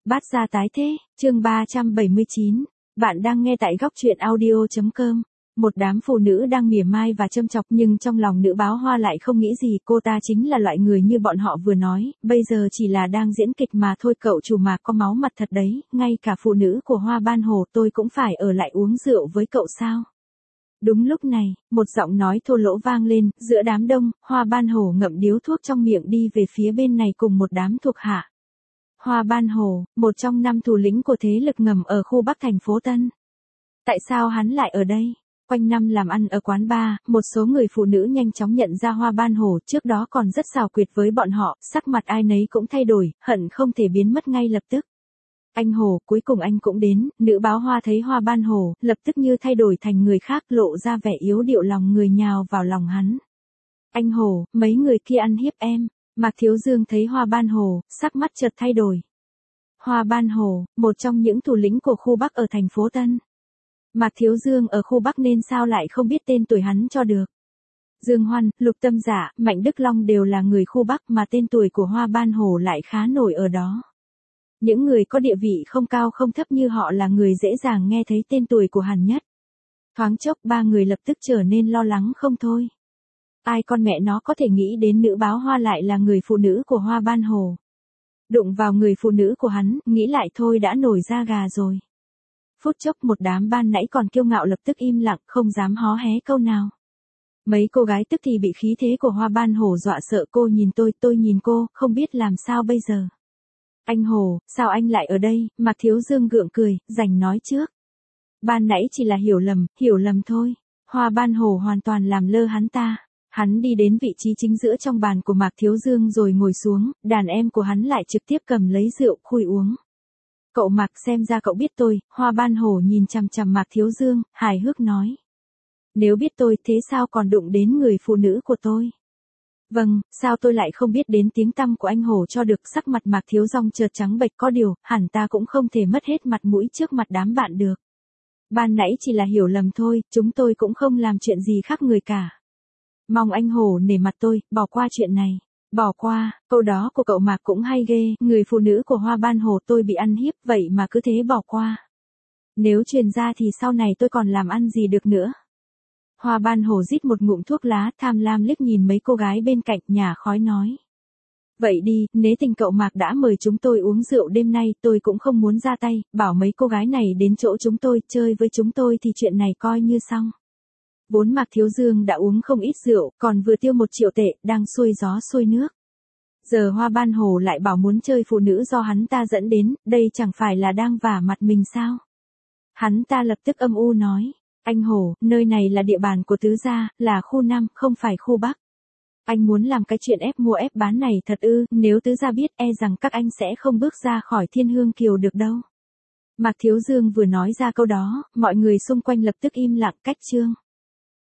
Bát gia tái thế, chương 379. Bạn đang nghe tại góc truyện audio.com. Một đám phụ nữ đang mỉa mai và châm chọc nhưng trong lòng nữ báo Hoa lại không nghĩ gì, cô ta chính là loại người như bọn họ vừa nói, bây giờ chỉ là đang diễn kịch mà thôi. Cậu chủ Mạc có máu mặt thật đấy, ngay cả phụ nữ của Hoa Ban Hồ tôi cũng phải ở lại uống rượu với cậu sao? Đúng lúc này, một giọng nói thô lỗ vang lên, giữa đám đông, Hoa Ban Hồ ngậm điếu thuốc trong miệng đi về phía bên này cùng một đám thuộc hạ. Hoa Ban Hồ, một trong 5 thủ lĩnh của thế lực ngầm ở khu Bắc thành phố Tân. Tại sao hắn lại ở đây? Quanh năm làm ăn ở quán bar, một số người phụ nữ nhanh chóng nhận ra Hoa Ban Hồ trước đó còn rất xảo quyệt với bọn họ, sắc mặt ai nấy cũng thay đổi, hận không thể biến mất ngay lập tức. Anh Hồ, cuối cùng anh cũng đến. Nữ báo Hoa thấy Hoa Ban Hồ, lập tức như thay đổi thành người khác, lộ ra vẻ yếu điệu, lòng người nhào vào lòng hắn. Anh Hồ, mấy người kia ăn hiếp em. Mạc Thiếu Dương thấy Hoa Ban Hồ, sắc mắt chợt thay đổi. Hoa Ban Hồ, một trong những thủ lĩnh của khu Bắc ở thành phố Tân. Mạc Thiếu Dương ở khu Bắc nên sao lại không biết tên tuổi hắn cho được. Dương Hoan, Lục Tâm Giả, Mạnh Đức Long đều là người khu Bắc mà tên tuổi của Hoa Ban Hồ lại khá nổi ở đó. Những người có địa vị không cao không thấp như họ là người dễ dàng nghe thấy tên tuổi của hắn nhất. Thoáng chốc ba người lập tức trở nên lo lắng không thôi. Ai con mẹ nó có thể nghĩ đến nữ báo Hoa lại là người phụ nữ của Hoa Ban Hồ. Đụng vào người phụ nữ của hắn, nghĩ lại thôi đã nổi da gà rồi. Phút chốc một đám ban nãy còn kiêu ngạo lập tức im lặng, không dám hó hé câu nào. Mấy cô gái tức thì bị khí thế của Hoa Ban Hồ dọa sợ, cô nhìn tôi nhìn cô, không biết làm sao bây giờ. Anh Hồ, sao anh lại ở đây? Mạc Thiếu Dương gượng cười, rảnh nói trước. Ban nãy chỉ là hiểu lầm thôi. Hoa Ban Hồ hoàn toàn làm lơ hắn ta. Hắn đi đến vị trí chính giữa trong bàn của Mạc Thiếu Dương rồi ngồi xuống, đàn em của hắn lại trực tiếp cầm lấy rượu khui uống. Cậu Mạc, xem ra cậu biết tôi. Hoa Ban Hồ nhìn chằm chằm Mạc Thiếu Dương, hài hước nói. Nếu biết tôi thế sao còn đụng đến người phụ nữ của tôi? Vâng, sao tôi lại không biết đến tiếng tăm của anh Hồ cho được. Sắc mặt Mạc Thiếu Dương chợt trắng bệch, có điều, hẳn ta cũng không thể mất hết mặt mũi trước mặt đám bạn được. Ban nãy chỉ là hiểu lầm thôi, chúng tôi cũng không làm chuyện gì khác người cả. Mong anh Hồ nể mặt tôi, bỏ qua chuyện này. Bỏ qua, câu đó của cậu Mạc cũng hay ghê, người phụ nữ của Hoa Ban Hồ tôi bị ăn hiếp, vậy mà cứ thế bỏ qua. Nếu truyền ra thì sau này tôi còn làm ăn gì được nữa. Hoa Ban Hồ rít một ngụm thuốc lá, tham lam liếc nhìn mấy cô gái bên cạnh, nhả khói nói. Vậy đi, nếu tình cậu Mạc đã mời chúng tôi uống rượu đêm nay, tôi cũng không muốn ra tay, bảo mấy cô gái này đến chỗ chúng tôi, chơi với chúng tôi thì chuyện này coi như xong. Vốn Mạc Thiếu Dương đã uống không ít rượu, còn vừa tiêu 1 triệu tệ, đang xuôi gió xuôi nước. Giờ Hoa Ban Hồ lại bảo muốn chơi phụ nữ do hắn ta dẫn đến, đây chẳng phải là đang vả mặt mình sao? Hắn ta lập tức âm u nói, anh Hồ, nơi này là địa bàn của Tứ gia, là khu Nam, không phải khu Bắc. Anh muốn làm cái chuyện ép mua ép bán này thật ư? Nếu Tứ gia biết, e rằng các anh sẽ không bước ra khỏi Thiên Hương Kiều được đâu. Mạc Thiếu Dương vừa nói ra câu đó, mọi người xung quanh lập tức im lặng, cách chương.